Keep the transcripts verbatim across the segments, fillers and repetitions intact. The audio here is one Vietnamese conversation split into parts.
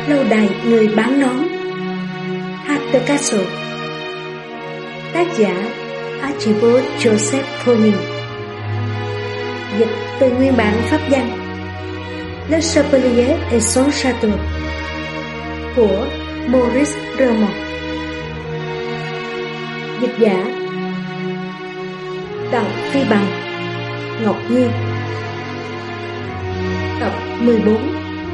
Lâu đài người bán nón, At the Castle. Tác giả Archibald Joseph Ponin. Dịch từ nguyên bản pháp danh Le Chapelier et son Château của Maurice Raymond. Dịch giả Đặng Phi Bằng, Ngọc Nhi. Tập mười bốn.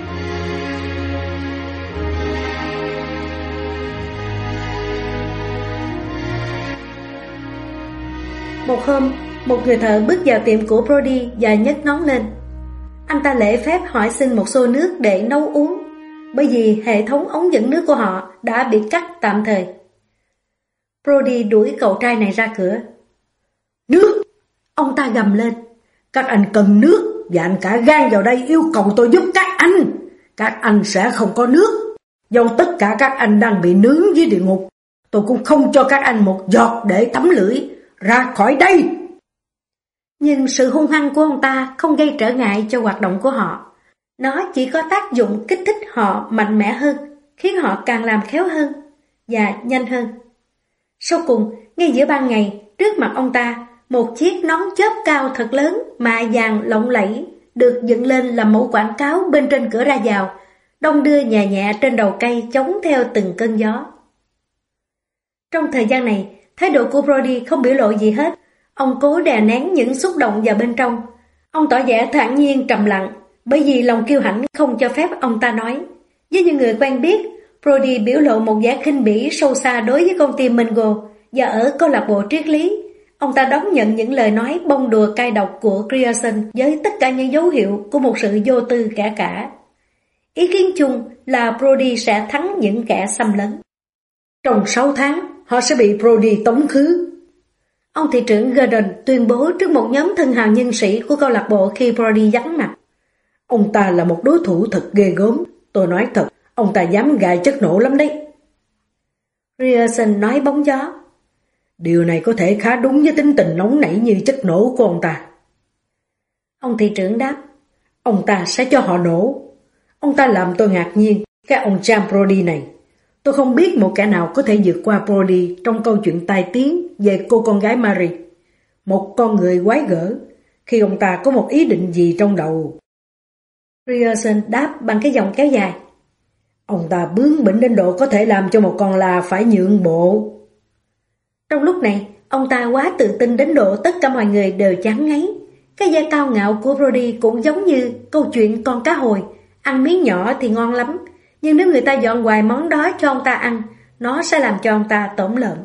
Một hôm, một người thợ bước vào tiệm của Brody và nhấc nón lên. Anh ta lễ phép hỏi xin một xô nước để nấu uống, bởi vì hệ thống ống dẫn nước của họ đã bị cắt tạm thời. Brody đuổi cậu trai này ra cửa. Nước! Ông ta gầm lên. Các anh cần nước và anh cả gan vào đây yêu cầu tôi giúp các anh. Các anh sẽ không có nước. Dẫu tất cả các anh đang bị nướng dưới địa ngục, tôi cũng không cho các anh một giọt để tắm lưỡi. Ra khỏi đây! Nhưng sự hung hăng của ông ta không gây trở ngại cho hoạt động của họ. Nó chỉ có tác dụng kích thích họ mạnh mẽ hơn, khiến họ càng làm khéo hơn và nhanh hơn. Sau cùng, ngay giữa ban ngày, trước mặt ông ta, một chiếc nón chớp cao thật lớn, mạ vàng lộng lẫy, được dựng lên làm mẫu quảng cáo bên trên cửa ra vào, đong đưa nhẹ nhẹ trên đầu cây chống theo từng cơn gió. Trong thời gian này, thái độ của Brody không biểu lộ gì hết. Ông cố đè nén những xúc động vào bên trong. Ông tỏ vẻ thản nhiên trầm lặng, bởi vì lòng kiêu hãnh không cho phép ông ta nói. Với những người quen biết, Brody biểu lộ một vẻ khinh bỉ sâu xa đối với công ty Mango, và ở câu lạc bộ triết lý, ông ta đón nhận những lời nói bông đùa cay độc của Grierson với tất cả những dấu hiệu của một sự vô tư kẻ cả. Ý kiến chung là Brody sẽ thắng những kẻ xâm lấn. Trong sáu tháng, họ sẽ bị Brody tống khứ. Ông thị trưởng Gordon tuyên bố trước một nhóm thân hào nhân sĩ của câu lạc bộ khi Brody vắng mặt. Ông ta là một đối thủ thật ghê gớm. Tôi nói thật, ông ta dám gài chất nổ lắm đấy. Grierson nói bóng gió. Điều này có thể khá đúng với tính tình nóng nảy như chất nổ của ông ta. Ông thị trưởng đáp. Ông ta sẽ cho họ nổ. Ông ta làm tôi ngạc nhiên, cái ông James Brody này. Tôi không biết một kẻ nào có thể vượt qua Brody trong câu chuyện tai tiếng về cô con gái Mary. Một con người quái gở, khi ông ta có một ý định gì trong đầu. Grierson đáp bằng cái giọng kéo dài. Ông ta bướng bỉnh đến độ có thể làm cho một con la phải nhượng bộ. Trong lúc này, ông ta quá tự tin đến độ tất cả mọi người đều chán ngấy. Cái vẻ cao ngạo của Brody cũng giống như câu chuyện con cá hồi, ăn miếng nhỏ thì ngon lắm, nhưng nếu người ta dọn hoài món đó cho ông ta ăn, nó sẽ làm cho ông ta tổn lợm.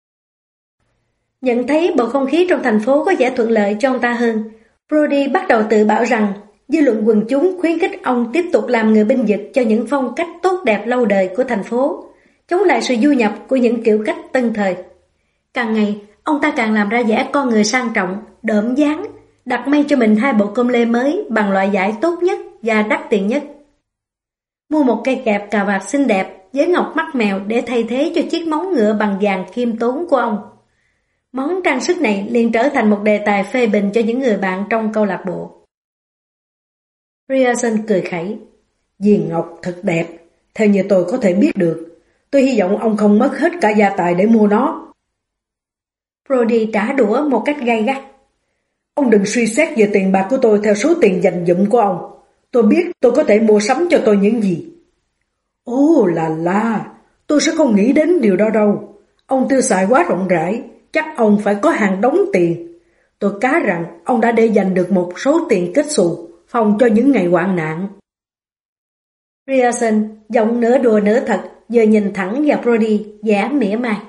Nhận thấy bầu không khí trong thành phố có vẻ thuận lợi cho ông ta hơn, Brody bắt đầu tự bảo rằng dư luận quần chúng khuyến khích ông tiếp tục làm người binh vực cho những phong cách tốt đẹp lâu đời của thành phố, chống lại sự du nhập của những kiểu cách tân thời. Càng ngày, ông ta càng làm ra vẻ con người sang trọng, đỡm dáng, đặt may cho mình hai bộ com lê mới bằng loại vải tốt nhất và đắt tiền nhất. Mua một cây kẹp cà vạt xinh đẹp với ngọc mắt mèo để thay thế cho chiếc móng ngựa bằng vàng khiêm tốn của ông. Món trang sức này liền trở thành một đề tài phê bình cho những người bạn trong câu lạc bộ. Grierson cười khẩy. Viền ngọc thật đẹp, theo như tôi có thể biết được. Tôi hy vọng ông không mất hết cả gia tài để mua nó. Brody trả đũa một cách gay gắt. Ông đừng suy xét về tiền bạc của tôi theo số tiền dành dụm của ông. Tôi biết tôi có thể mua sắm cho tôi những gì. Ồ là là, tôi sẽ không nghĩ đến điều đó đâu. Ông tiêu xài quá rộng rãi, chắc ông phải có hàng đống tiền. Tôi cá rằng ông đã để dành được một số tiền kết xù, phòng cho những ngày hoạn nạn. Grierson, giọng nửa đùa nửa thật, vừa nhìn thẳng vào Brody, vẻ mỉa mai.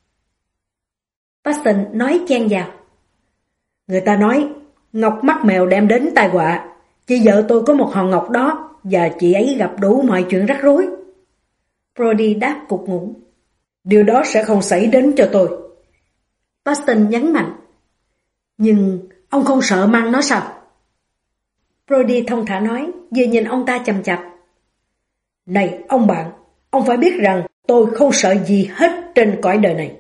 Paxton nói chen vào. Người ta nói, ngọc mắt mèo đem đến tai họa. Chị vợ tôi có một hòn ngọc đó, và chị ấy gặp đủ mọi chuyện rắc rối. Brody đáp cục ngủng. Điều đó sẽ không xảy đến cho tôi. Paxton nhấn mạnh. Nhưng ông không sợ mang nó sao? Brody thông thả nói, vừa nhìn ông ta chằm chằm. Này ông bạn, ông phải biết rằng tôi không sợ gì hết trên cõi đời này.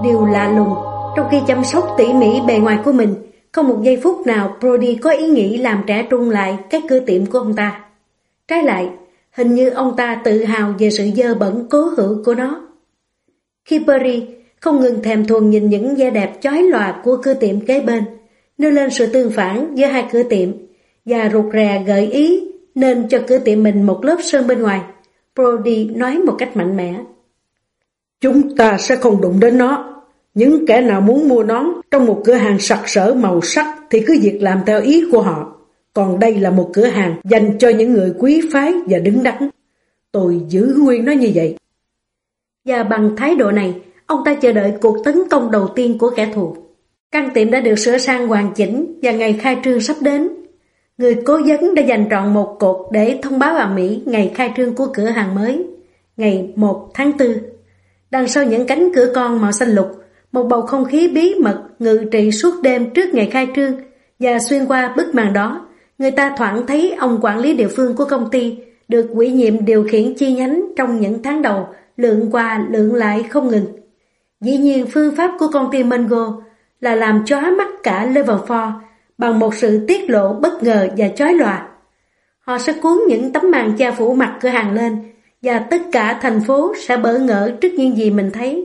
Điều lạ lùng, trong khi chăm sóc tỉ mỉ bề ngoài của mình, không một giây phút nào Brody có ý nghĩ làm trẻ trung lại cái cửa tiệm của ông ta. Trái lại, hình như ông ta tự hào về sự dơ bẩn cố hữu của nó. Khi Perry không ngừng thèm thuồng nhìn những vẻ đẹp chói lòa của cửa tiệm kế bên, nêu lên sự tương phản giữa hai cửa tiệm, và rụt rè gợi ý nên cho cửa tiệm mình một lớp sơn bên ngoài, Brody nói một cách mạnh mẽ: Chúng ta sẽ không đụng đến nó. Những kẻ nào muốn mua nón trong một cửa hàng sặc sỡ màu sắc thì cứ việc làm theo ý của họ. Còn đây là một cửa hàng dành cho những người quý phái và đứng đắn. Tôi giữ nguyên nó như vậy. Và bằng thái độ này, ông ta chờ đợi cuộc tấn công đầu tiên của kẻ thù. Căn tiệm đã được sửa sang hoàn chỉnh và ngày khai trương sắp đến. Người cố vấn đã dành trọn một cột để thông báo ầm ĩ ngày khai trương của cửa hàng mới, ngày một tháng tư. Đằng sau những cánh cửa con màu xanh lục, một bầu không khí bí mật ngự trị suốt đêm trước ngày khai trương, và xuyên qua bức màn đó, người ta thoảng thấy ông quản lý địa phương của công ty được ủy nhiệm điều khiển chi nhánh trong những tháng đầu lượn qua lượn lại không ngừng. Dĩ nhiên phương pháp của công ty Mango là làm chóa mắt cả Level bốn bằng một sự tiết lộ bất ngờ và chói lòa. Họ sẽ cuốn những tấm màn che phủ mặt cửa hàng lên, và tất cả thành phố sẽ bỡ ngỡ trước những gì mình thấy.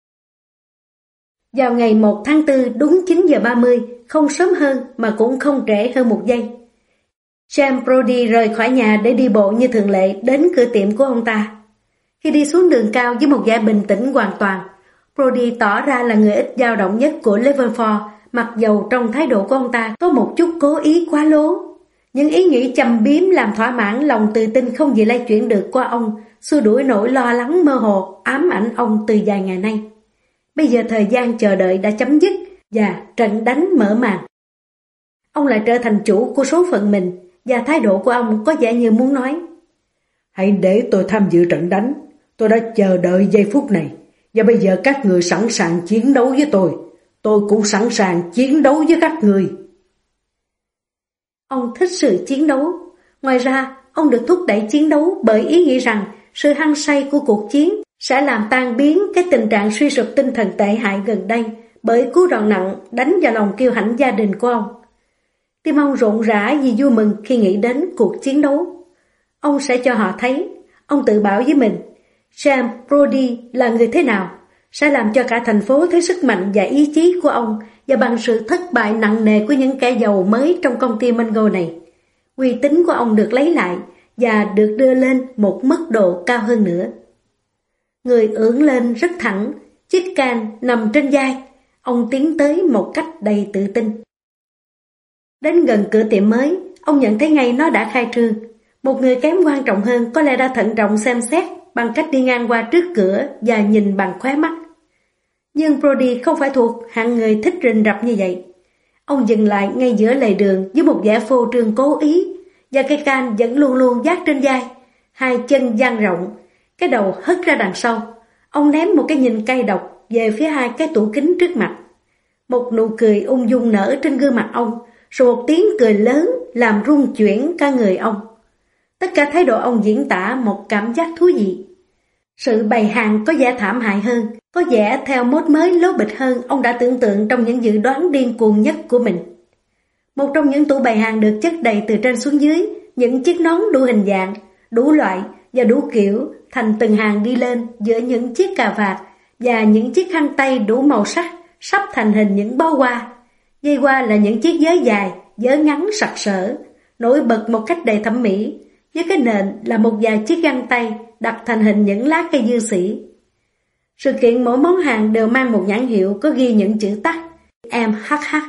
Vào ngày một tháng tư đúng chín giờ ba mươi, không sớm hơn mà cũng không trễ hơn một giây, James Brody rời khỏi nhà để đi bộ như thường lệ đến cửa tiệm của ông ta. Khi đi xuống đường cao với một vẻ bình tĩnh hoàn toàn, Brody tỏ ra là người ít dao động nhất của Level bốn, mặc dầu trong thái độ của ông ta có một chút cố ý quá lố. Những ý nghĩ châm biếm làm thỏa mãn lòng tự tin không gì lay chuyển được qua ông, xua đuổi nỗi lo lắng mơ hồ ám ảnh ông từ vài ngày nay. Bây giờ thời gian chờ đợi đã chấm dứt và trận đánh mở màn. Ông lại trở thành chủ của số phận mình, và thái độ của ông có vẻ như muốn nói: Hãy để tôi tham dự trận đánh. Tôi đã chờ đợi giây phút này, và bây giờ các người sẵn sàng chiến đấu với tôi. Tôi cũng sẵn sàng chiến đấu với các người. Ông thích sự chiến đấu. Ngoài ra, ông được thúc đẩy chiến đấu bởi ý nghĩ rằng sự hăng say của cuộc chiến sẽ làm tan biến cái tình trạng suy sụp tinh thần tệ hại gần đây bởi cú đòn nặng đánh vào lòng kiêu hãnh gia đình của ông. Tim ông rộn rã vì vui mừng khi nghĩ đến cuộc chiến đấu. Ông sẽ cho họ thấy, ông tự bảo với mình, James Brody là người thế nào, sẽ làm cho cả thành phố thấy sức mạnh và ý chí của ông, và bằng sự thất bại nặng nề của những kẻ giàu mới trong công ty Mango này, uy tín của ông được lấy lại và được đưa lên một mức độ cao hơn nữa. Người ưỡn lên rất thẳng, chiếc can nằm trên vai, ông tiến tới một cách đầy tự tin. Đến gần cửa tiệm mới, ông nhận thấy ngay nó đã khai trương. Một người kém quan trọng hơn có lẽ đã thận trọng xem xét bằng cách đi ngang qua trước cửa và nhìn bằng khóe mắt. Nhưng Brody không phải thuộc hạng người thích rình rập như vậy. Ông dừng lại ngay giữa lề đường với một vẻ phô trương cố ý, và cây can vẫn luôn luôn vác trên vai, hai chân dang rộng, cái đầu hất ra đằng sau. Ông ném một cái nhìn cay độc về phía hai cái tủ kính trước mặt. Một nụ cười ung dung nở trên gương mặt ông, rồi một tiếng cười lớn làm rung chuyển cả người ông. Tất cả thái độ ông diễn tả một cảm giác thú vị. Sự bày hàng có vẻ thảm hại hơn, có vẻ theo mốt mới lố bịch hơn ông đã tưởng tượng trong những dự đoán điên cuồng nhất của mình. Một trong những tủ bày hàng được chất đầy từ trên xuống dưới, những chiếc nón đủ hình dạng, đủ loại và đủ kiểu, thành từng hàng đi lên giữa những chiếc cà vạt và những chiếc khăn tay đủ màu sắc, sắp thành hình những bó hoa. Dây hoa là những chiếc vớ dài, vớ ngắn sặc sỡ, nổi bật một cách đầy thẩm mỹ, với cái nền là một vài chiếc găng tay đặt thành hình những lá cây dương sĩ. Sự kiện mỗi món hàng đều mang một nhãn hiệu có ghi những chữ tắt em hát hát,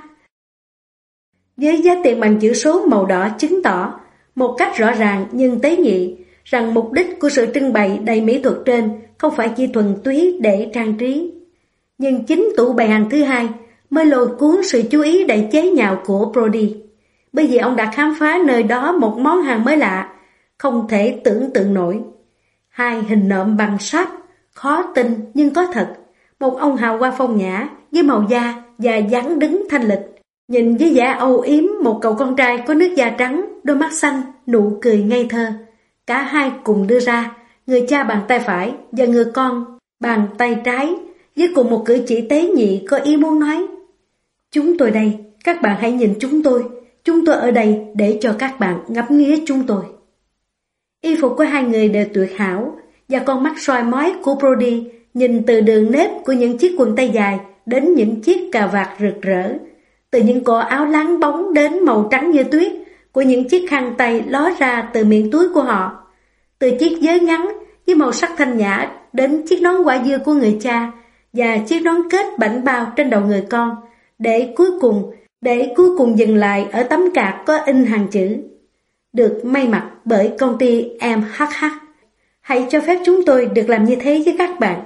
với giá tiền bằng chữ số màu đỏ, chứng tỏ một cách rõ ràng nhưng tế nhị rằng mục đích của sự trưng bày đầy mỹ thuật trên không phải chỉ thuần túy để trang trí. Nhưng chính tủ bày hàng thứ hai mới lôi cuốn sự chú ý đầy chế nhạo của Brody, bởi vì ông đã khám phá nơi đó một món hàng mới lạ, không thể tưởng tượng nổi. Hai hình nộm bằng sáp, khó tin nhưng có thật. Một ông hào hoa phong nhã với màu da và dáng đứng thanh lịch, nhìn với vẻ âu yếm một cậu con trai có nước da trắng, đôi mắt xanh, nụ cười ngây thơ. Cả hai cùng đưa ra, người cha bàn tay phải và người con bàn tay trái, với cùng một cử chỉ tế nhị có ý muốn nói: chúng tôi đây, các bạn hãy nhìn chúng tôi, chúng tôi ở đây để cho các bạn ngắm nghía chúng tôi. Y phục của hai người đều tuyệt hảo, và con mắt soi mói của Brody nhìn từ đường nếp của những chiếc quần tây dài đến những chiếc cà vạt rực rỡ, từ những cổ áo láng bóng đến màu trắng như tuyết của những chiếc khăn tay ló ra từ miệng túi của họ, từ chiếc giớ ngắn với màu sắc thanh nhã đến chiếc nón quả dưa của người cha và chiếc nón kết bảnh bao trên đầu người con, để cuối cùng để cuối cùng dừng lại ở tấm card có in hàng chữ: được may mặc bởi công ty em hát hát. Hãy cho phép chúng tôi được làm như thế với các bạn.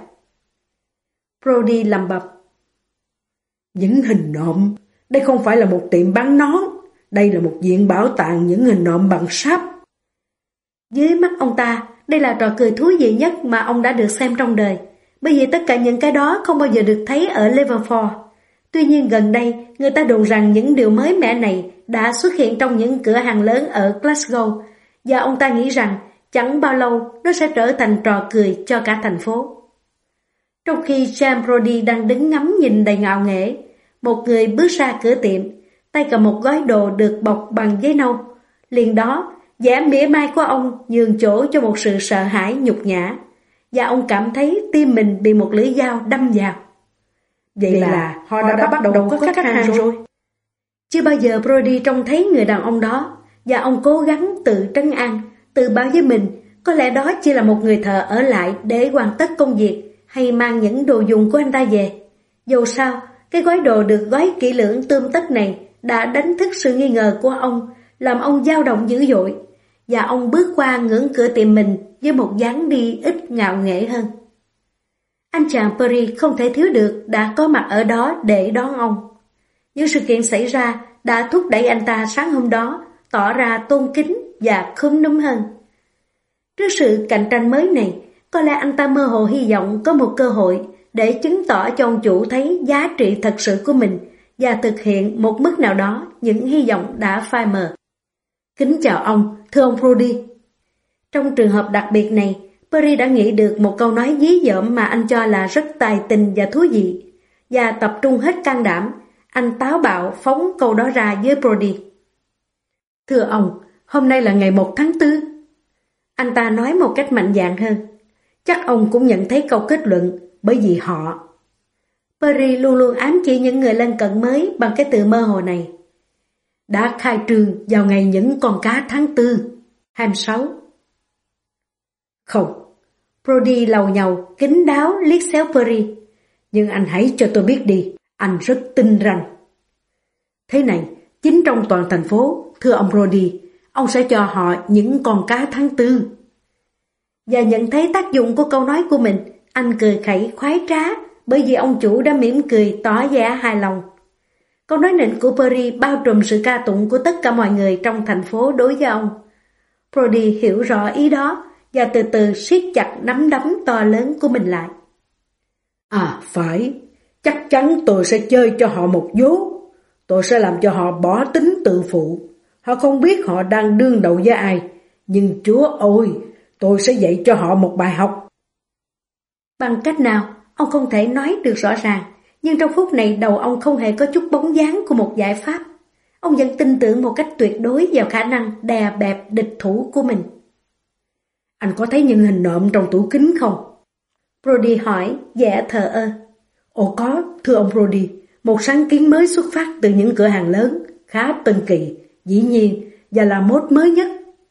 Brody lầm bầm: những hình nộm, đây không phải là một tiệm bán nón, đây là một viện bảo tàng những hình nộm bằng sáp. Dưới mắt ông ta, đây là trò cười thú vị nhất mà ông đã được xem trong đời, bởi vì tất cả những cái đó không bao giờ được thấy ở Liverpool. Tuy nhiên gần đây, người ta đồn rằng những điều mới mẻ này đã xuất hiện trong những cửa hàng lớn ở Glasgow, và ông ta nghĩ rằng chẳng bao lâu nó sẽ trở thành trò cười cho cả thành phố. Trong khi James Brody đang đứng ngắm nhìn đầy ngạo nghễ, một người bước ra cửa tiệm, tay cầm một gói đồ được bọc bằng giấy nâu. Liền đó, vẻ mỉa mai của ông nhường chỗ cho một sự sợ hãi nhục nhã, và ông cảm thấy tim mình bị một lưỡi dao đâm vào. Vậy, Vậy là, là họ đã, đã bắt đầu có khách hàng rồi. rồi. Chưa bao giờ Brody trông thấy người đàn ông đó, và ông cố gắng tự trấn an, tự bảo với mình có lẽ đó chỉ là một người thợ ở lại để hoàn tất công việc hay mang những đồ dùng của anh ta về. Dẫu sao, cái gói đồ được gói kỹ lưỡng tươm tất này đã đánh thức sự nghi ngờ của ông, làm ông dao động dữ dội, và ông bước qua ngưỡng cửa tiệm mình với một dáng đi ít ngạo nghễ hơn. Anh chàng Perry không thể thiếu được đã có mặt ở đó để đón ông. Những sự kiện xảy ra đã thúc đẩy anh ta sáng hôm đó tỏ ra tôn kính và khúm núm hơn. Trước sự cạnh tranh mới này, có lẽ anh ta mơ hồ hy vọng có một cơ hội để chứng tỏ cho ông chủ thấy giá trị thật sự của mình và thực hiện một mức nào đó những hy vọng đã phai mờ. Kính chào ông, thưa ông Brody. Trong trường hợp đặc biệt này, Perry đã nghĩ được một câu nói dí dỏm mà anh cho là rất tài tình và thú vị, và tập trung hết can đảm, anh táo bạo phóng câu đó ra với Brody. Thưa ông, hôm nay là ngày một tháng tư. Anh ta nói một cách mạnh dạn hơn. Chắc ông cũng nhận thấy câu kết luận, bởi vì họ. Perry luôn luôn ám chỉ những người lân cận mới bằng cái từ mơ hồ này. Đã khai trương vào ngày những con cá tháng tư, hai mươi sáu. Không, Brody lầu nhầu, kín đáo liếc xéo Perry. Nhưng anh hãy cho tôi biết đi, anh rất tin rằng. Thế này, chính trong toàn thành phố, thưa ông Brody, ông sẽ cho họ những con cá tháng tư. Và nhận thấy tác dụng của câu nói của mình, anh cười khẩy khoái trá, bởi vì ông chủ đã mỉm cười tỏ vẻ hài lòng. Câu nói nịnh của Perry bao trùm sự ca tụng của tất cả mọi người trong thành phố đối với ông. Brody hiểu rõ ý đó và từ từ siết chặt nắm đấm to lớn của mình lại. À phải, chắc chắn tôi sẽ chơi cho họ một vố. Tôi sẽ làm cho họ bỏ tính tự phụ. Họ không biết họ đang đương đầu với ai. Nhưng Chúa ơi, tôi sẽ dạy cho họ một bài học. Bằng cách nào, ông không thể nói được rõ ràng. Nhưng trong phút này đầu ông không hề có chút bóng dáng của một giải pháp. Ông vẫn tin tưởng một cách tuyệt đối vào khả năng đè bẹp địch thủ của mình. Anh có thấy những hình nộm trong tủ kính không? Brody hỏi, vẻ thờ ơ. Ồ có, thưa ông Brody, một sáng kiến mới xuất phát từ những cửa hàng lớn, khá tân kỳ, dĩ nhiên, và là mốt mới nhất.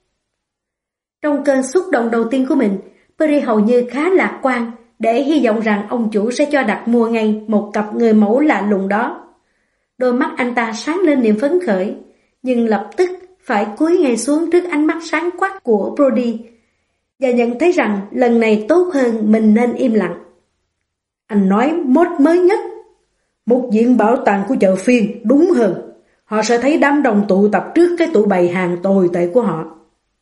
Trong cơn xúc động đầu tiên của mình, Perry hầu như khá lạc quan, để hy vọng rằng ông chủ sẽ cho đặt mua ngay một cặp người mẫu lạ lùng đó. Đôi mắt anh ta sáng lên niềm phấn khởi, nhưng lập tức phải cúi ngay xuống trước ánh mắt sáng quắc của Brody, và nhận thấy rằng lần này tốt hơn mình nên im lặng. Anh nói mốt mới nhất. Một viện bảo tàng của chợ phiên, đúng hơn. Họ sẽ thấy đám đông tụ tập trước cái tủ bày hàng tồi tệ của họ.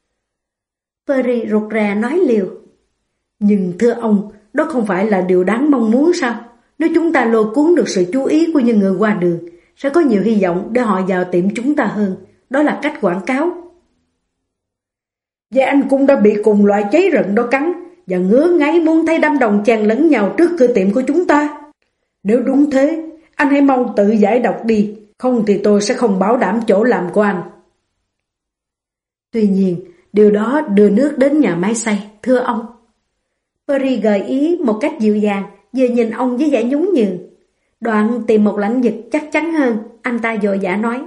Perry rụt rè nói liều. Nhưng thưa ông, đó không phải là điều đáng mong muốn sao? Nếu chúng ta lôi cuốn được sự chú ý của những người qua đường, sẽ có nhiều hy vọng để họ vào tiệm chúng ta hơn. Đó là cách quảng cáo. Và anh cũng đã bị cùng loại cháy rận đó cắn, và ngứa ngáy muốn thấy đám đông chen lẫn nhau trước cửa tiệm của chúng ta. Nếu đúng thế, anh hãy mau tự giải độc đi, không thì tôi sẽ không bảo đảm chỗ làm của anh. Tuy nhiên, điều đó đưa nước đến nhà máy xay, thưa ông. Perry gợi ý một cách dịu dàng, vừa nhìn ông với vẻ nhún nhường. Đoạn tìm một lãnh vực chắc chắn hơn, anh ta vội vã nói.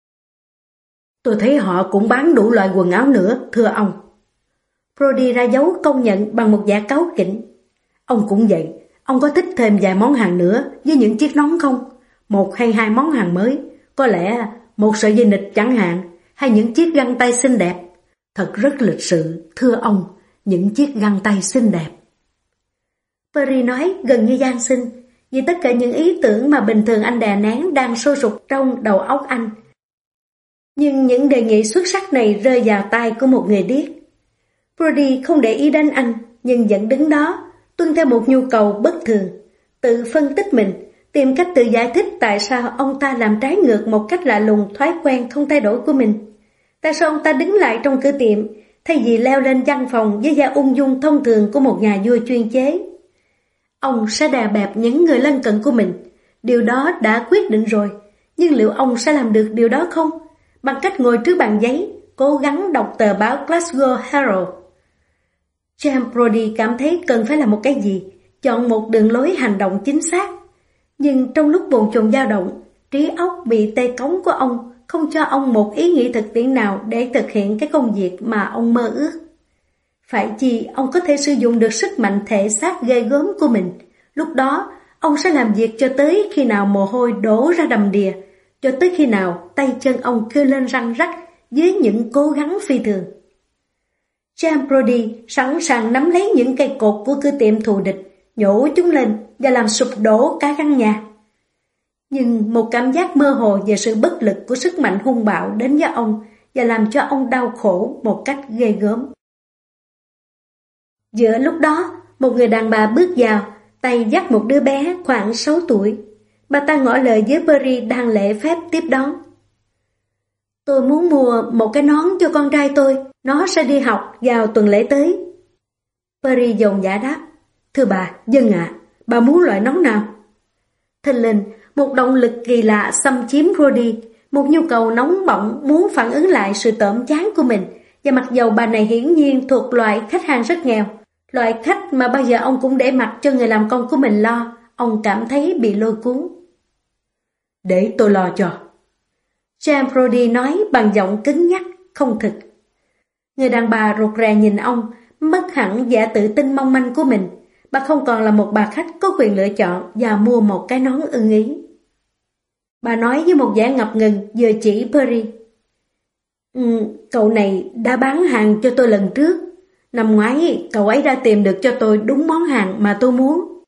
Tôi thấy họ cũng bán đủ loại quần áo nữa, thưa ông. Brody ra dấu công nhận bằng một vẻ cáu kỉnh. Ông cũng vậy, ông có thích thêm vài món hàng nữa với những chiếc nón không? Một hay hai món hàng mới, có lẽ một sợi dây nịt chẳng hạn, hay những chiếc găng tay xinh đẹp. Thật rất lịch sự, thưa ông, những chiếc găng tay xinh đẹp. Perry nói gần như van xin, vì tất cả những ý tưởng mà bình thường anh đè nén đang sôi sục trong đầu óc anh. Nhưng những đề nghị xuất sắc này rơi vào tay của một người điếc. Brody không để ý đến anh, nhưng vẫn đứng đó, tuân theo một nhu cầu bất thường, tự phân tích mình, tìm cách tự giải thích tại sao ông ta làm trái ngược một cách lạ lùng thói quen không thay đổi của mình. Tại sao ông ta đứng lại trong cửa tiệm, thay vì leo lên văn phòng với vẻ ung dung thông thường của một nhà vua chuyên chế. Ông sẽ đè bẹp những người lân cận của mình, điều đó đã quyết định rồi, nhưng liệu ông sẽ làm được điều đó không? Bằng cách ngồi trước bàn giấy, cố gắng đọc tờ báo Glasgow Herald. James Brody cảm thấy cần phải làm một cái gì, chọn một đường lối hành động chính xác. Nhưng trong lúc bồn chồn dao động, trí óc bị tê cống của ông không cho ông một ý nghĩ thực tiễn nào để thực hiện cái công việc mà ông mơ ước. Phải chi ông có thể sử dụng được sức mạnh thể xác ghê gớm của mình. Lúc đó, ông sẽ làm việc cho tới khi nào mồ hôi đổ ra đầm đìa, cho tới khi nào tay chân ông kêu lên răng rắc dưới những cố gắng phi thường. James Brody sẵn sàng nắm lấy những cây cột của cửa tiệm thù địch, nhổ chúng lên và làm sụp đổ cả căn nhà. Nhưng một cảm giác mơ hồ về sự bất lực của sức mạnh hung bạo đến với ông và làm cho ông đau khổ một cách ghê gớm. Giữa lúc đó, một người đàn bà bước vào, tay dắt một đứa bé khoảng sáu tuổi. Bà ta ngỏ lời với Perry đang lễ phép tiếp đón. Tôi muốn mua một cái nón cho con trai tôi, nó sẽ đi học vào tuần lễ tới. Perry dồn dã đáp, thưa bà, vâng ạ, bà muốn loại nón nào? Thình lình, một động lực kỳ lạ xâm chiếm Brody, một nhu cầu nóng bỏng muốn phản ứng lại sự tởm chán của mình, và mặc dầu bà này hiển nhiên thuộc loại khách hàng rất nghèo, loại khách mà bao giờ ông cũng để mặc cho người làm công của mình lo, ông cảm thấy bị lôi cuốn. Để tôi lo cho. James Brody nói bằng giọng cứng nhắc, không thực. Người đàn bà rụt rè nhìn ông, mất hẳn vẻ tự tin mong manh của mình. Bà không còn là một bà khách có quyền lựa chọn và mua một cái nón ưng ý. Bà nói với một vẻ ngập ngừng vừa chỉ Perry. Ừ, cậu này đã bán hàng cho tôi lần trước. Năm ngoái cậu ấy đã tìm được cho tôi đúng món hàng mà tôi muốn.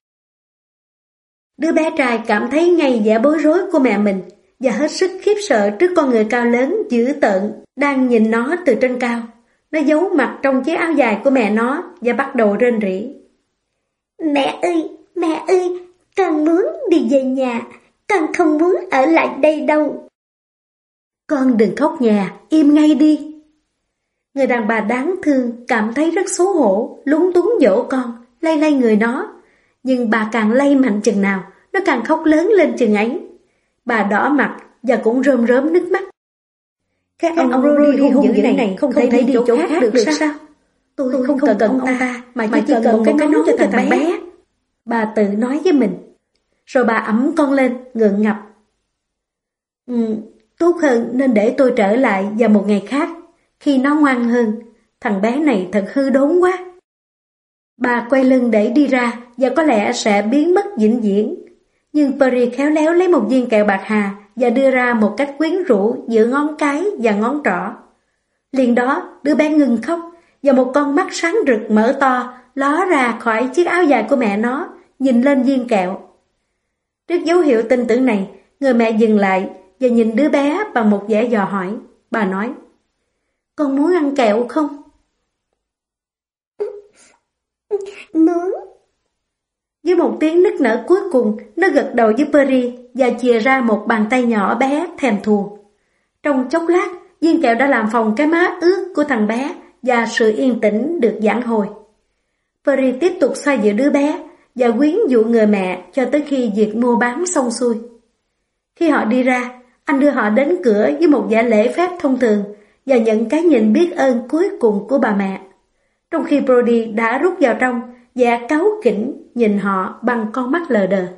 Đứa bé trai cảm thấy ngay vẻ bối rối của mẹ mình và hết sức khiếp sợ trước con người cao lớn dữ tợn đang nhìn nó từ trên cao. Nó giấu mặt trong chiếc áo dài của mẹ nó và bắt đầu rên rỉ. Mẹ ơi, mẹ ơi, con muốn đi về nhà, con không muốn ở lại đây đâu. Con đừng khóc nhà, im ngay đi. Người đàn bà đáng thương cảm thấy rất xấu hổ, lúng túng dỗ con, lay lay người nó. Nhưng bà càng lay mạnh chừng nào, nó càng khóc lớn lên chừng ấy. Bà đỏ mặt và cũng rơm rớm nước mắt. Các ông, ông Brody hung dữ này, này không, không thể đi chỗ, chỗ khác, khác được, được sao? sao? Tôi, tôi không, không cần, cần ông ta, mà, mà chỉ cần, cần một cái nón cho thằng, thằng bé. bé. Bà tự nói với mình. Rồi bà ẵm con lên, ngượng ngập. Ừ, tốt hơn nên để tôi trở lại vào một ngày khác, khi nó ngoan hơn. Thằng bé này thật hư đốn quá. Bà quay lưng để đi ra và có lẽ sẽ biến mất vĩnh viễn. Nhưng Perry khéo léo lấy một viên kẹo bạc hà và đưa ra một cách quyến rũ giữa ngón cái và ngón trỏ. Liền đó, đứa bé ngừng khóc và một con mắt sáng rực mở to ló ra khỏi chiếc áo dài của mẹ nó, nhìn lên viên kẹo. Trước dấu hiệu tin tưởng này, người mẹ dừng lại và nhìn đứa bé bằng một vẻ dò hỏi. Bà nói, con muốn ăn kẹo không? Muốn. Với một tiếng nức nở cuối cùng, nó gật đầu với Perry và chìa ra một bàn tay nhỏ bé thèm thuồng. Trong chốc lát, viên kẹo đã làm phồng cái má ướt của thằng bé và sự yên tĩnh được vãn hồi. Perry tiếp tục xoa dịu đứa bé và quyến dụ người mẹ cho tới khi việc mua bán xong xuôi. Khi họ đi ra, anh đưa họ đến cửa với một vẻ lễ phép thông thường và nhận cái nhìn biết ơn cuối cùng của bà mẹ. Trong khi Brody đã rút vào trong, vẻ cáu kỉnh nhìn họ bằng con mắt lờ đờ.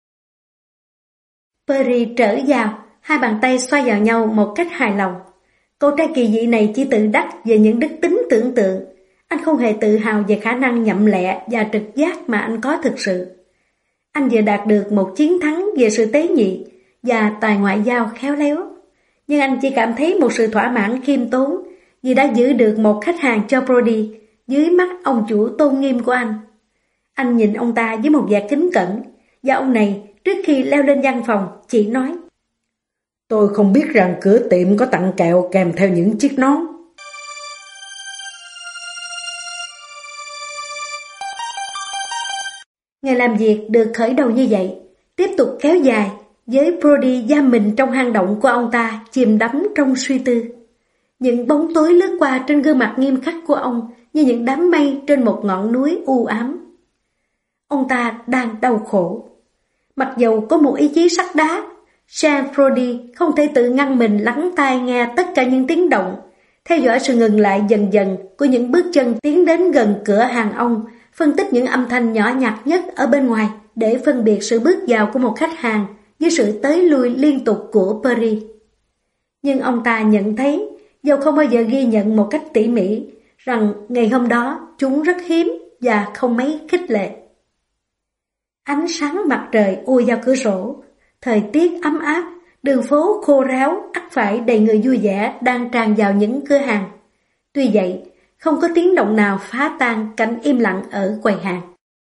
Perry trở vào, hai bàn tay xoa vào nhau một cách hài lòng. Cậu trai kỳ dị này chỉ tự đắc về những đức tính tưởng tượng. Anh không hề tự hào về khả năng nhậm lẹ và trực giác mà anh có thực sự. Anh vừa đạt được một chiến thắng về sự tế nhị và tài ngoại giao khéo léo. Nhưng anh chỉ cảm thấy một sự thỏa mãn khiêm tốn vì đã giữ được một khách hàng cho Brody dưới mắt ông chủ tôn nghiêm của anh. Anh nhìn ông ta với một vẻ kính cẩn, và ông này trước khi leo lên văn phòng chỉ nói: Tôi không biết rằng cửa tiệm có tặng kẹo kèm theo những chiếc nón. Ngày làm việc được khởi đầu như vậy, tiếp tục kéo dài với Brody giam mình trong hang động của ông ta, chìm đắm trong suy tư. Những bóng tối lướt qua trên gương mặt nghiêm khắc của ông như những đám mây trên một ngọn núi u ám. Ông ta đang đau khổ. Mặc dầu có một ý chí sắt đá, Sam Brody không thể tự ngăn mình lắng tai nghe tất cả những tiếng động, theo dõi sự ngừng lại dần dần của những bước chân tiến đến gần cửa hàng ông, phân tích những âm thanh nhỏ nhặt nhất ở bên ngoài để phân biệt sự bước vào của một khách hàng với sự tới lui liên tục của Perry. Nhưng ông ta nhận thấy, dầu không bao giờ ghi nhận một cách tỉ mỉ, rằng ngày hôm đó chúng rất hiếm và không mấy khích lệ. Ánh sáng mặt trời ùa vào cửa sổ, thời tiết ấm áp, đường phố khô ráo ắt phải đầy người vui vẻ đang tràn vào những cửa hàng. Tuy vậy, không có tiếng động nào phá tan cảnh im lặng ở quầy hàng.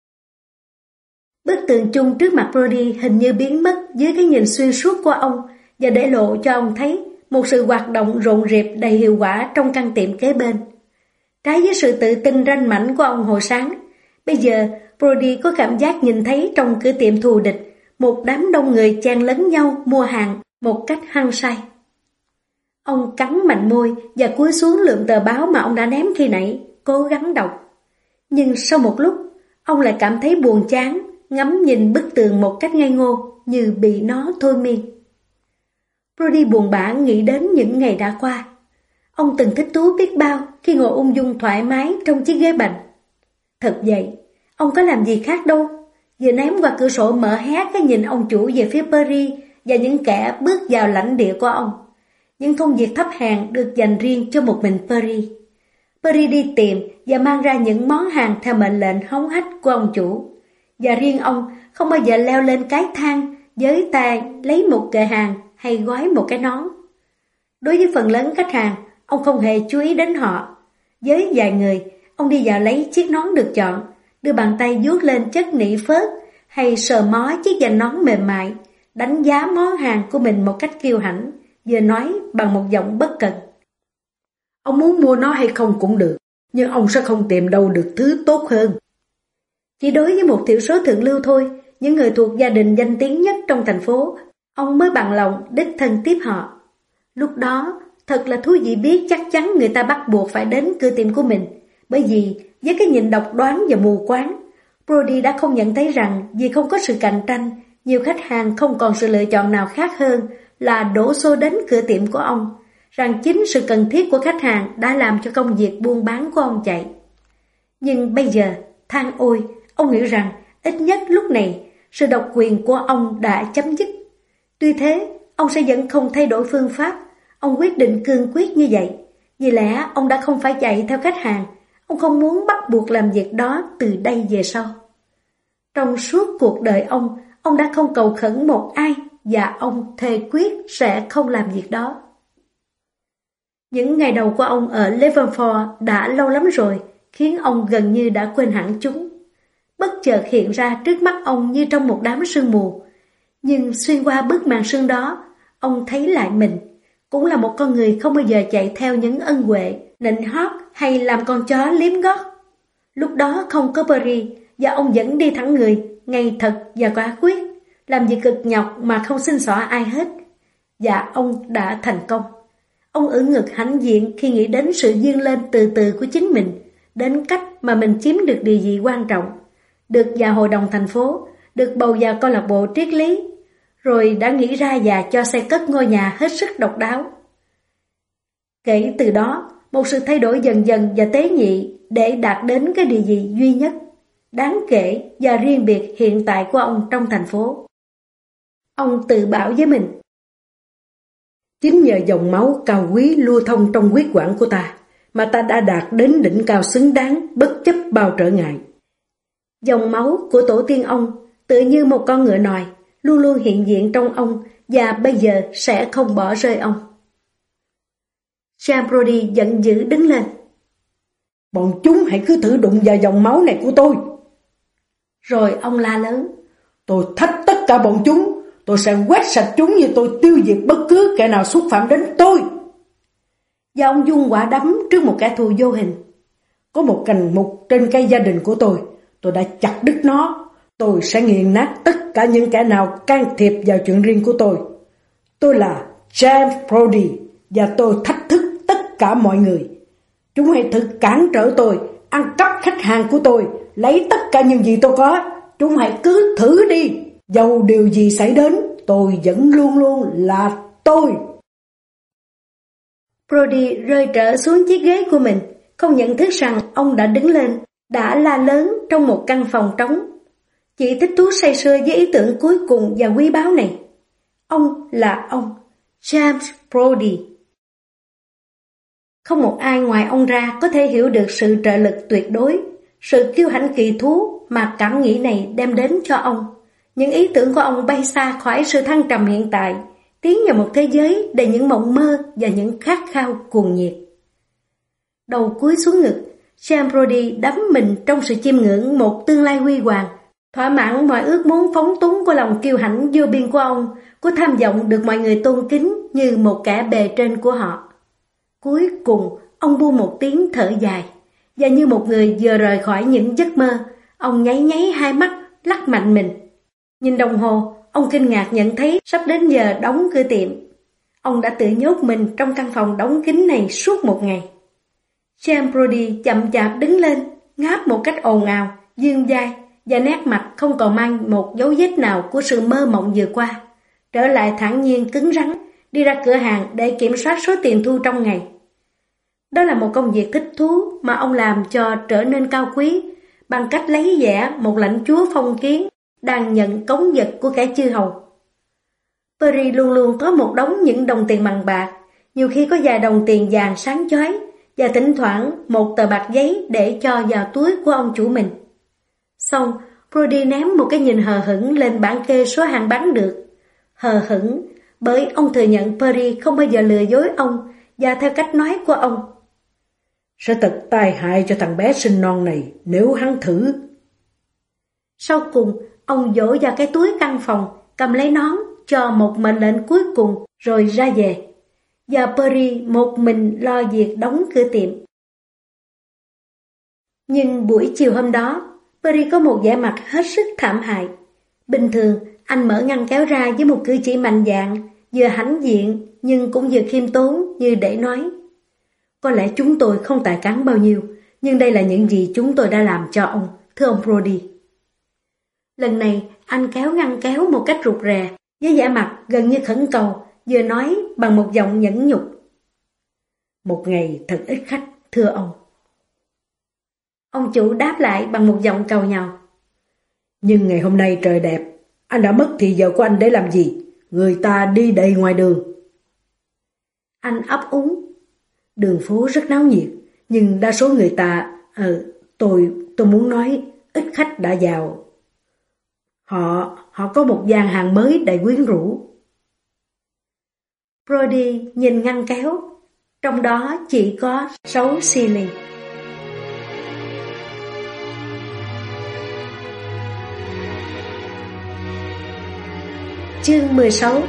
Bức tường chung trước mặt Brody hình như biến mất dưới cái nhìn xuyên suốt của ông và để lộ cho ông thấy một sự hoạt động rộn rịp đầy hiệu quả trong căn tiệm kế bên. Trái với sự tự tin ranh mãnh của ông hồi sáng, bây giờ Brody có cảm giác nhìn thấy trong cửa tiệm thù địch một đám đông người chen lấn nhau mua hàng một cách hăng say. Ông cắn mạnh môi và cúi xuống lượm tờ báo mà ông đã ném khi nãy, cố gắng đọc. Nhưng sau một lúc, ông lại cảm thấy buồn chán, ngắm nhìn bức tường một cách ngây ngô như bị nó thôi miên. Brody buồn bã nghĩ đến những ngày đã qua. Ông từng thích thú biết bao khi ngồi ung dung thoải mái trong chiếc ghế bành. Thật vậy, ông có làm gì khác đâu. Vừa ném qua cửa sổ mở hé cái nhìn ông chủ về phía Perry và những kẻ bước vào lãnh địa của ông. Những công việc thấp hèn được dành riêng cho một mình Perry. Perry đi tìm và mang ra những món hàng theo mệnh lệnh hống hách của ông chủ. Và riêng ông không bao giờ leo lên cái thang với tay lấy một kệ hàng hay gói một cái nón. Đối với phần lớn khách hàng, ông không hề chú ý đến họ. Với vài người, ông đi vào lấy chiếc nón được chọn, đưa bàn tay vuốt lên chất nỉ phớt hay sờ mó chiếc vành nón mềm mại, đánh giá món hàng của mình một cách kiêu hãnh, vừa nói bằng một giọng bất cần. Ông muốn mua nó hay không cũng được, nhưng ông sẽ không tìm đâu được thứ tốt hơn. Chỉ đối với một thiểu số thượng lưu thôi, những người thuộc gia đình danh tiếng nhất trong thành phố, ông mới bằng lòng đích thân tiếp họ. Lúc đó, thật là thú vị biết chắc chắn người ta bắt buộc phải đến cửa tiệm của mình, bởi vì với cái nhìn độc đoán và mù quáng, Brody đã không nhận thấy rằng vì không có sự cạnh tranh, nhiều khách hàng không còn sự lựa chọn nào khác hơn là đổ xô đến cửa tiệm của ông, rằng chính sự cần thiết của khách hàng đã làm cho công việc buôn bán của ông chạy. Nhưng bây giờ, than ôi, ông hiểu rằng ít nhất lúc này, sự độc quyền của ông đã chấm dứt. Tuy thế, ông sẽ vẫn không thay đổi phương pháp. Ông quyết định cương quyết như vậy. Vì lẽ ông đã không phải chạy theo khách hàng. Ông không muốn bắt buộc làm việc đó từ đây về sau. Trong suốt cuộc đời ông, ông đã không cầu khẩn một ai và ông thề quyết sẽ không làm việc đó. Những ngày đầu của ông ở Levenford đã lâu lắm rồi, khiến ông gần như đã quên hẳn chúng. Bất chợt hiện ra trước mắt ông như trong một đám sương mù. Nhưng xuyên qua bức màn sương đó, ông thấy lại mình, cũng là một con người không bao giờ chạy theo những ân huệ, nịnh hót hay làm con chó liếm gót. Lúc đó không có Perry và ông vẫn đi thẳng người, ngay thật và quả quyết, làm việc cực nhọc mà không xin xỏ ai hết. Và ông đã thành công. Ông ưỡn ngực hãnh diện khi nghĩ đến sự vươn lên từ từ của chính mình, đến cách mà mình chiếm được điều gì quan trọng, được vào hội đồng thành phố, được bầu vào câu lạc bộ triết lý, rồi đã nghĩ ra và cho xây cất ngôi nhà hết sức độc đáo. Kể từ đó, một sự thay đổi dần dần và tế nhị để đạt đến cái địa vị duy nhất, đáng kể và riêng biệt hiện tại của ông trong thành phố. Ông tự bảo với mình: chính nhờ dòng máu cao quý lưu thông trong huyết quản của ta mà ta đã đạt đến đỉnh cao xứng đáng bất chấp bao trở ngại. Dòng máu của tổ tiên ông tự như một con ngựa nòi luôn luôn hiện diện trong ông và bây giờ sẽ không bỏ rơi ông. James Brody giận dữ đứng lên. Bọn chúng hãy cứ thử đụng vào dòng máu này của tôi. Rồi ông la lớn: tôi thách tất cả bọn chúng, tôi sẽ quét sạch chúng như tôi tiêu diệt bất cứ kẻ nào xúc phạm đến tôi. Và ông dung quả đấm trước một kẻ thù vô hình. Có một cành mục trên cây gia đình của tôi, tôi đã chặt đứt nó. Tôi sẽ nghiền nát tất cả những kẻ nào can thiệp vào chuyện riêng của tôi. Tôi là James Brody và tôi thách thức tất cả mọi người. Chúng hãy thử cản trở tôi, ăn cắp khách hàng của tôi, lấy tất cả những gì tôi có. Chúng hãy cứ thử đi. Dầu điều gì xảy đến, tôi vẫn luôn luôn là tôi. Brody rơi trở xuống chiếc ghế của mình, không nhận thức rằng ông đã đứng lên, đã la lớn trong một căn phòng trống. Chỉ thích thú say sưa với ý tưởng cuối cùng và quý báu này. Ông là ông, James Brody. Không một ai ngoài ông ra có thể hiểu được sự trợ lực tuyệt đối, sự kiêu hãnh kỳ thú mà cảm nghĩ này đem đến cho ông. Những ý tưởng của ông bay xa khỏi sự thăng trầm hiện tại, tiến vào một thế giới đầy những mộng mơ và những khát khao cuồng nhiệt. Đầu cúi xuống ngực, James Brody đắm mình trong sự chiêm ngưỡng một tương lai huy hoàng, thỏa mãn mọi ước muốn phóng túng của lòng kiêu hãnh vô biên của ông, của tham vọng được mọi người tôn kính như một kẻ bề trên của họ. Cuối cùng, ông buông một tiếng thở dài, và như một người vừa rời khỏi những giấc mơ, ông nháy nháy hai mắt, lắc mạnh mình. Nhìn đồng hồ, ông kinh ngạc nhận thấy sắp đến giờ đóng cửa tiệm. Ông đã tự nhốt mình trong căn phòng đóng kín này suốt một ngày. James Brody chậm chạp đứng lên, ngáp một cách ồn ào, vươn vai, và nét mặt không còn mang một dấu vết nào của sự mơ mộng vừa qua. Trở lại thản nhiên cứng rắn, đi ra cửa hàng để kiểm soát số tiền thu trong ngày. Đó là một công việc thích thú mà ông làm cho trở nên cao quý, bằng cách lấy vẻ một lãnh chúa phong kiến đang nhận cống vật của kẻ chư hầu. Perry luôn luôn có một đống những đồng tiền bằng bạc, nhiều khi có vài đồng tiền vàng sáng chói, và thỉnh thoảng một tờ bạc giấy để cho vào túi của ông chủ mình. Xong, Brody ném một cái nhìn hờ hững lên bảng kê số hàng bán được. Hờ hững, bởi ông thừa nhận Perry không bao giờ lừa dối ông, và theo cách nói của ông: sẽ thật tai hại cho thằng bé sinh non này nếu hắn thử. Sau cùng, ông vỗ vào cái túi căn phòng, cầm lấy nón, cho một mệnh lệnh cuối cùng, rồi ra về. Và Perry một mình lo việc đóng cửa tiệm. Nhưng buổi chiều hôm đó, Perry có một vẻ mặt hết sức thảm hại. Bình thường, anh mở ngăn kéo ra với một cử chỉ mạnh dạn, vừa hãnh diện nhưng cũng vừa khiêm tốn như để nói: có lẽ chúng tôi không tài cán bao nhiêu, nhưng đây là những gì chúng tôi đã làm cho ông, thưa ông Brody. Lần này, anh kéo ngăn kéo một cách rụt rè, với vẻ mặt gần như khẩn cầu, vừa nói bằng một giọng nhẫn nhục: một ngày thật ít khách, thưa ông. Ông chủ đáp lại bằng một giọng cầu nhàu: nhưng ngày hôm nay trời đẹp, anh đã mất thì giờ của anh để làm gì? Người ta đi đầy ngoài đường. Anh ấp úng: đường phố rất náo nhiệt, nhưng đa số người ta, ờ, tôi, tôi muốn nói ít khách đã vào. Họ, họ có một gian hàng mới đầy quyến rũ. Brody nhìn ngăn kéo, trong đó chỉ có sáu shilling. Chương mười sáu.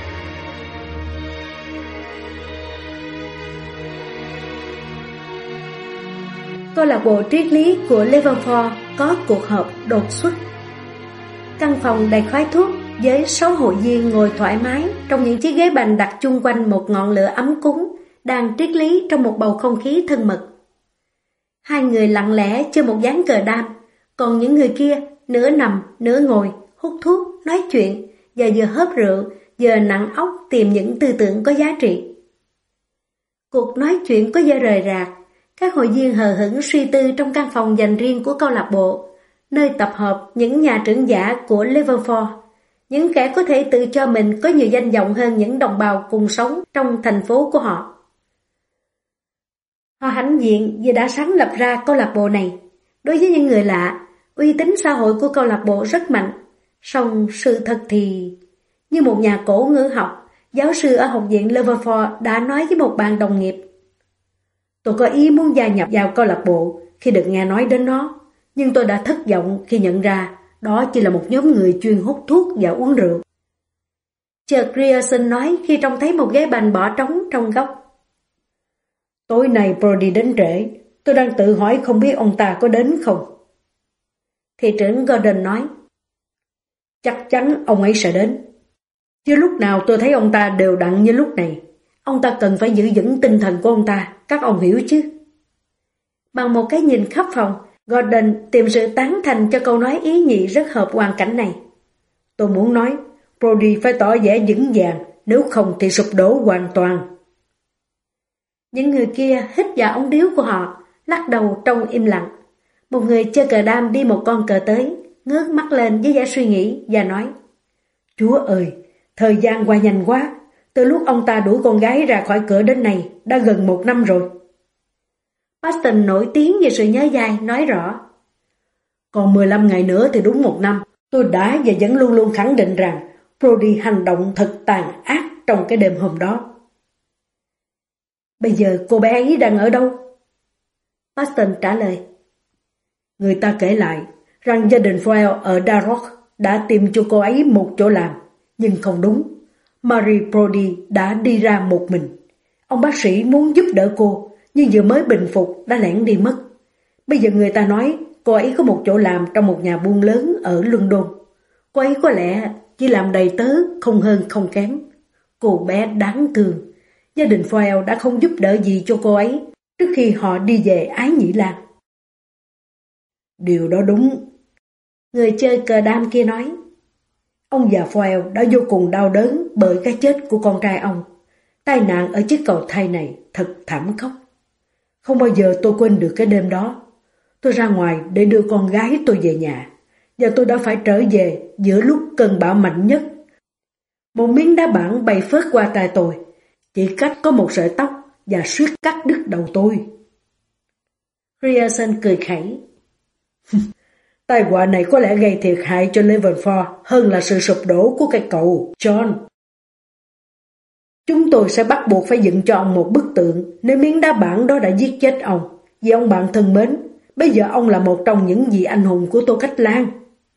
Câu lạc bộ triết lý của Liverpool có cuộc họp đột xuất. Căn phòng đầy khói thuốc với sáu hội viên ngồi thoải mái trong những chiếc ghế bành đặt chung quanh một ngọn lửa ấm cúng, đang triết lý trong một bầu không khí thân mật. Hai người lặng lẽ chơi một ván cờ đam, Còn những người kia nửa nằm, nửa ngồi, hút thuốc, nói chuyện và vừa hớp rượu, vừa nặng óc tìm những tư tưởng có giá trị. Cuộc nói chuyện có vẻ rời rạc, các hội viên hờ hững suy tư trong căn phòng dành riêng của câu lạc bộ, nơi tập hợp những nhà trưởng giả của Liverpool, những kẻ có thể tự cho mình có nhiều danh vọng hơn những đồng bào cùng sống trong thành phố của họ. Họ hãnh diện vì đã sáng lập ra câu lạc bộ này. Đối với những người lạ, uy tín xã hội của câu lạc bộ rất mạnh. Song sự thật thì... Như một nhà cổ ngữ học, giáo sư ở học viện Liverpool đã nói với một bạn đồng nghiệp: "Tôi có ý muốn gia nhập vào câu lạc bộ khi được nghe nói đến nó, nhưng tôi đã thất vọng khi nhận ra đó chỉ là một nhóm người chuyên hút thuốc và uống rượu." Chuck Grierson nói khi trông thấy một ghế bành bỏ trống trong góc. "Tối nay Brody đến trễ, tôi đang tự hỏi không biết ông ta có đến không." Thị trưởng Gordon nói: "Chắc chắn ông ấy sẽ đến. Chứ lúc nào tôi thấy ông ta đều đặn như lúc này. Ông ta cần phải giữ vững tinh thần của ông ta, các ông hiểu chứ?" Bằng một cái nhìn khắp phòng, Gordon tìm sự tán thành cho câu nói ý nhị rất hợp hoàn cảnh này. "Tôi muốn nói, Brody phải tỏ vẻ vững vàng, nếu không thì sụp đổ hoàn toàn." Những người kia hít vào ống điếu của họ, lắc đầu trong im lặng. Một người chơi cờ đam đi một con cờ tới, ngước mắt lên với vẻ suy nghĩ và nói: "Chúa ơi, thời gian qua nhanh quá, từ lúc ông ta đuổi con gái ra khỏi cửa đến nay đã gần một năm rồi." Paston nổi tiếng về sự nhớ dai nói rõ: "Còn mười lăm ngày nữa thì đúng một năm, tôi đã và vẫn luôn luôn khẳng định rằng Brody hành động thật tàn ác trong cái đêm hôm đó." "Bây giờ cô bé ấy đang ở đâu?" Paston trả lời: "Người ta kể lại rằng gia đình Foyle ở Darroch đã tìm cho cô ấy một chỗ làm, nhưng không đúng. Marie Brody đã đi ra một mình. Ông bác sĩ muốn giúp đỡ cô, nhưng vừa mới bình phục đã lẻn đi mất. Bây giờ người ta nói cô ấy có một chỗ làm trong một nhà buôn lớn ở London. Cô ấy có lẽ chỉ làm đầy tớ, không hơn không kém. Cô bé đáng thương. Gia đình Foyle đã không giúp đỡ gì cho cô ấy trước khi họ đi về Ái Nhĩ Lan." "Điều đó đúng," người chơi cờ đam kia nói. "Ông già Foyle đã vô cùng đau đớn bởi cái chết của con trai ông. Tai nạn ở chiếc cầu thai này thật thảm khốc. Không bao giờ tôi quên được cái đêm đó. Tôi ra ngoài để đưa con gái tôi về nhà, và tôi đã phải trở về giữa lúc cơn bão mạnh nhất. Một miếng đá bảng bay phớt qua tai tôi, chỉ cách có một sợi tóc và suýt cắt đứt đầu tôi." Grierson cười khẩy. "Tai họa này có lẽ gây thiệt hại cho Liverpool hơn là sự sụp đổ của cây cầu, John. Chúng tôi sẽ bắt buộc phải dựng cho ông một bức tượng nếu miếng đá bảng đó đã giết chết ông. Vì ông bạn thân mến, bây giờ ông là một trong những vị anh hùng của Tô Cách Lan."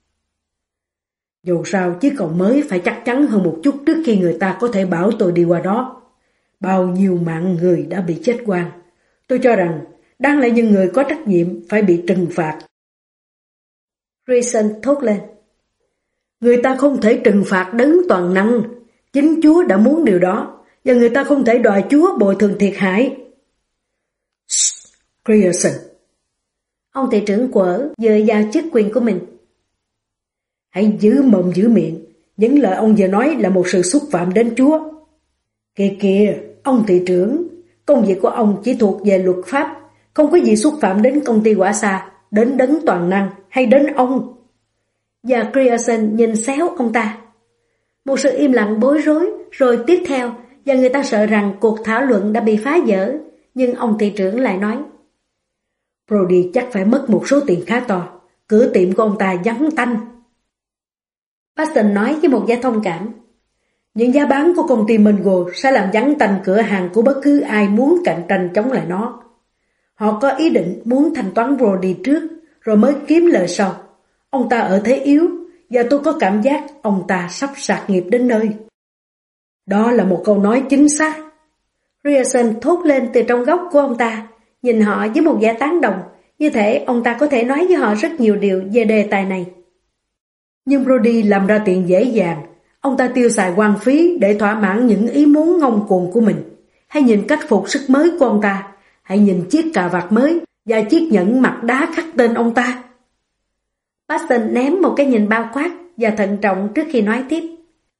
"Dù sao chiếc cầu mới phải chắc chắn hơn một chút trước khi người ta có thể bảo tôi đi qua đó. Bao nhiêu mạng người đã bị chết oan. Tôi cho rằng đáng lẽ những người có trách nhiệm phải bị trừng phạt." Grierson thốt lên: "Người ta không thể trừng phạt đấng toàn năng. Chính Chúa đã muốn điều đó, và người ta không thể đòi Chúa bồi thường thiệt hại." "Grierson," ông thị trưởng quở dựa vào chức quyền của mình. "Hãy giữ mồm giữ miệng. Những lời ông vừa nói là một sự xúc phạm đến Chúa. Kìa kìa, ông thị trưởng, công việc của ông chỉ thuộc về luật pháp, không có gì xúc phạm đến công ty Quả Xa, đến đấng toàn năng hay đến ông." Và Grierson nhìn xéo ông ta. Một sự im lặng bối rối rồi tiếp theo, và người ta sợ rằng cuộc thảo luận đã bị phá vỡ, nhưng ông thị trưởng lại nói: "Brody chắc phải mất một số tiền khá to, cửa tiệm của ông ta vắng tanh." Paston nói với một vẻ thông cảm: "Những giá bán của công ty Mungo sẽ làm vắng tanh cửa hàng của bất cứ ai muốn cạnh tranh chống lại nó. Họ có ý định muốn thanh toán Brody trước, rồi mới kiếm lời sau. Ông ta ở thế yếu, và tôi có cảm giác ông ta sắp sạt nghiệp đến nơi." "Đó là một câu nói chính xác," Grierson thốt lên từ trong góc của ông ta, nhìn họ với một vẻ tán đồng, như thể ông ta có thể nói với họ rất nhiều điều về đề tài này. "Nhưng Brody làm ra tiền dễ dàng. Ông ta tiêu xài hoang phí để thỏa mãn những ý muốn ngông cuồng của mình. Hãy nhìn cách phục sức mới của ông ta. Hãy nhìn chiếc cà vạt mới và chiếc nhẫn mặt đá khắc tên ông ta." Paxton ném một cái nhìn bao quát và thận trọng trước khi nói tiếp.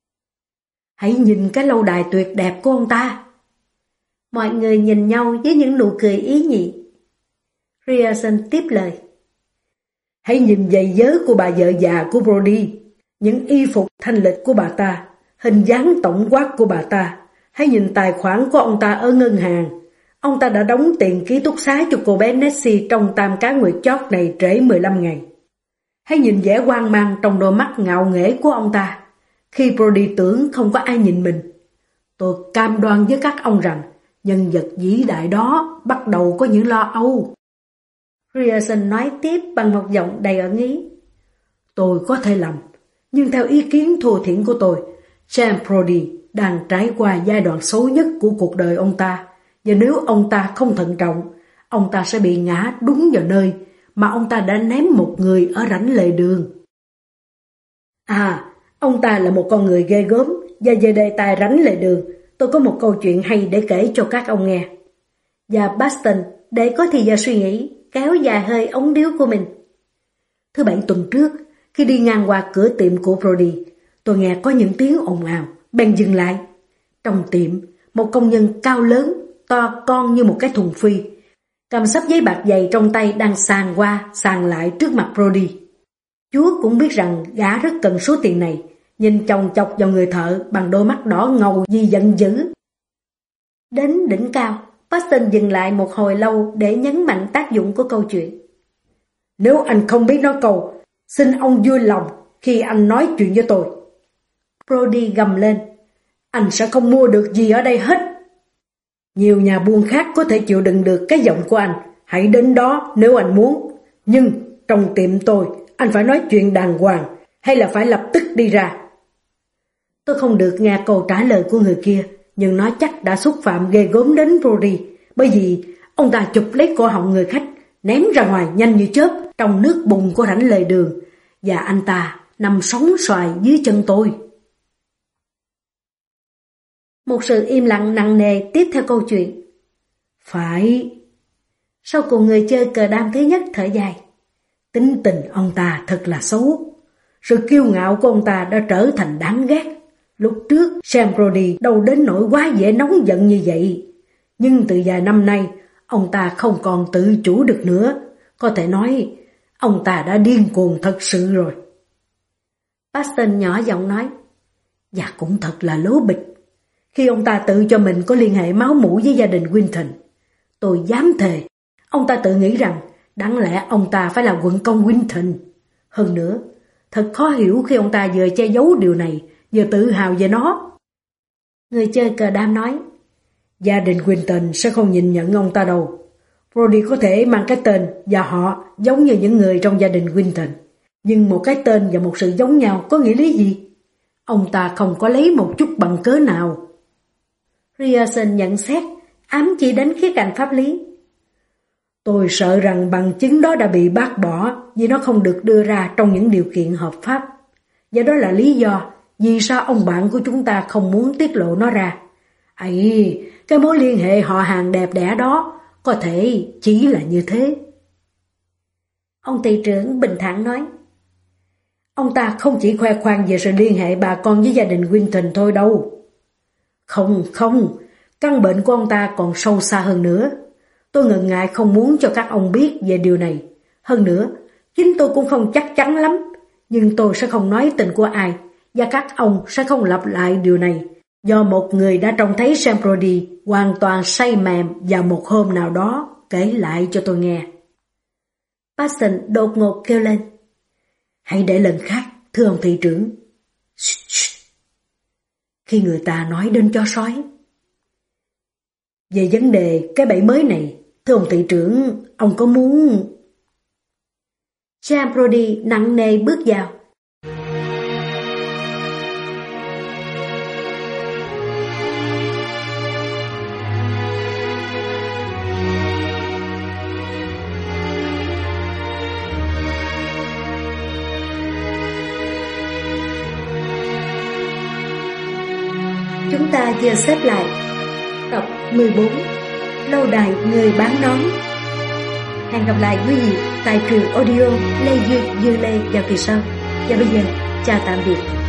Hãy nhìn cái lâu đài tuyệt đẹp của ông ta. Mọi người nhìn nhau với những nụ cười ý nhị. Grierson tiếp lời. Hãy nhìn giày vớ của bà vợ già của Brody, những y phục thanh lịch của bà ta, hình dáng tổng quát của bà ta. Hãy nhìn tài khoản của ông ta ở ngân hàng. Ông ta đã đóng tiền ký túc xá cho cô bé Nessie trong tam cá nguyệt chót này trễ mười lăm ngày. Hãy nhìn vẻ hoang mang trong đôi mắt ngạo nghễ của ông ta khi Brody tưởng không có ai nhìn mình. Tôi cam đoan với các ông rằng nhân vật vĩ đại đó bắt đầu có những lo âu. Grierson nói tiếp bằng một giọng đầy ẩn ý. Tôi có thể lầm, nhưng theo ý kiến thô thiển của tôi, Sam Brody đang trải qua giai đoạn xấu nhất của cuộc đời ông ta, và nếu ông ta không thận trọng, ông ta sẽ bị ngã đúng vào nơi mà ông ta đã ném một người ở rãnh lề đường. À, ông ta là một con người ghê gớm, và về đề tài rãnh lề đường, tôi có một câu chuyện hay để kể cho các ông nghe. Và Paxton, để có thời gian suy nghĩ, kéo dài hơi ống điếu của mình. Thứ bảy tuần trước, khi đi ngang qua cửa tiệm của Brody, tôi nghe có những tiếng ồn ào, bèn dừng lại. Trong tiệm, một công nhân cao lớn, to con như một cái thùng phi, cầm xấp giấy bạc dày trong tay đang sàn qua, sàn lại trước mặt Brody. Chúa cũng biết rằng gã rất cần số tiền này, nhìn chòng chọc vào người thợ bằng đôi mắt đỏ ngầu vì giận dữ. Đến đỉnh cao, Paxton dừng lại một hồi lâu để nhấn mạnh tác dụng của câu chuyện. Nếu anh không biết nói câu, xin ông vui lòng khi anh nói chuyện với tôi. Brody gầm lên. Anh sẽ không mua được gì ở đây hết. Nhiều nhà buôn khác có thể chịu đựng được cái giọng của anh. Hãy đến đó nếu anh muốn. Nhưng trong tiệm tôi, anh phải nói chuyện đàng hoàng hay là phải lập tức đi ra. Tôi không được nghe câu trả lời của người kia, nhưng nó chắc đã xúc phạm ghê gớm đến Brody, bởi vì ông ta chụp lấy cổ họng người khách, ném ra ngoài nhanh như chớp trong nước bùn của rãnh lề đường, và anh ta nằm sóng xoài dưới chân tôi. Một sự im lặng nặng nề tiếp theo câu chuyện. Phải. Sau cùng người chơi cờ đam thứ nhất thở dài. Tính tình ông ta thật là xấu. Sự kiêu ngạo của ông ta đã trở thành đáng ghét. Lúc trước, Sam Brody đâu đến nỗi quá dễ nóng giận như vậy. Nhưng từ vài năm nay, ông ta không còn tự chủ được nữa. Có thể nói, ông ta đã điên cuồng thật sự rồi. Paxton nhỏ giọng nói. Và cũng thật là lố bịch. Khi ông ta tự cho mình có liên hệ máu mủ với gia đình Winton, tôi dám thề, ông ta tự nghĩ rằng đáng lẽ ông ta phải là quận công Winton. Hơn nữa, thật khó hiểu khi ông ta vừa che giấu điều này, vừa tự hào về nó. Người chơi cờ đam nói. Gia đình Winton sẽ không nhìn nhận ông ta đâu. Brody có thể mang cái tên và họ giống như những người trong gia đình Winton. Nhưng một cái tên và một sự giống nhau có nghĩa lý gì? Ông ta không có lấy một chút bằng cớ nào. Grierson nhận xét, ám chỉ đến khía cạnh pháp lý. Tôi sợ rằng bằng chứng đó đã bị bác bỏ vì nó không được đưa ra trong những điều kiện hợp pháp. Và đó là lý do vì sao ông bạn của chúng ta không muốn tiết lộ nó ra. Ấy, cái mối liên hệ họ hàng đẹp đẽ đó có thể chỉ là như thế. Ông thị trưởng bình thản nói. Ông ta không chỉ khoe khoang về sự liên hệ bà con với gia đình Winton thôi đâu. Không, không, căn bệnh của ông ta còn sâu xa hơn nữa. Tôi ngần ngại không muốn cho các ông biết về điều này. Hơn nữa, chính tôi cũng không chắc chắn lắm, nhưng tôi sẽ không nói tình của ai, và các ông sẽ không lặp lại điều này, do một người đã trông thấy Sam Brody hoàn toàn say mềm vào một hôm nào đó kể lại cho tôi nghe. Paxton đột ngột kêu lên. Hãy để lần khác, thưa ông thị trưởng. Shh, shh. Khi người ta nói đến chó sói. Về vấn đề cái bẫy mới này, thưa ông thị trưởng, ông có muốn... Sam Brody nặng nề bước vào. Chúng ta vừa xếp lại tập mười bốn, lâu đài người bán nón. Hẹn gặp lại quý vị tại truyền audio Lê Duy Dư Lê vào kỳ sau. Và bây giờ, chào tạm biệt.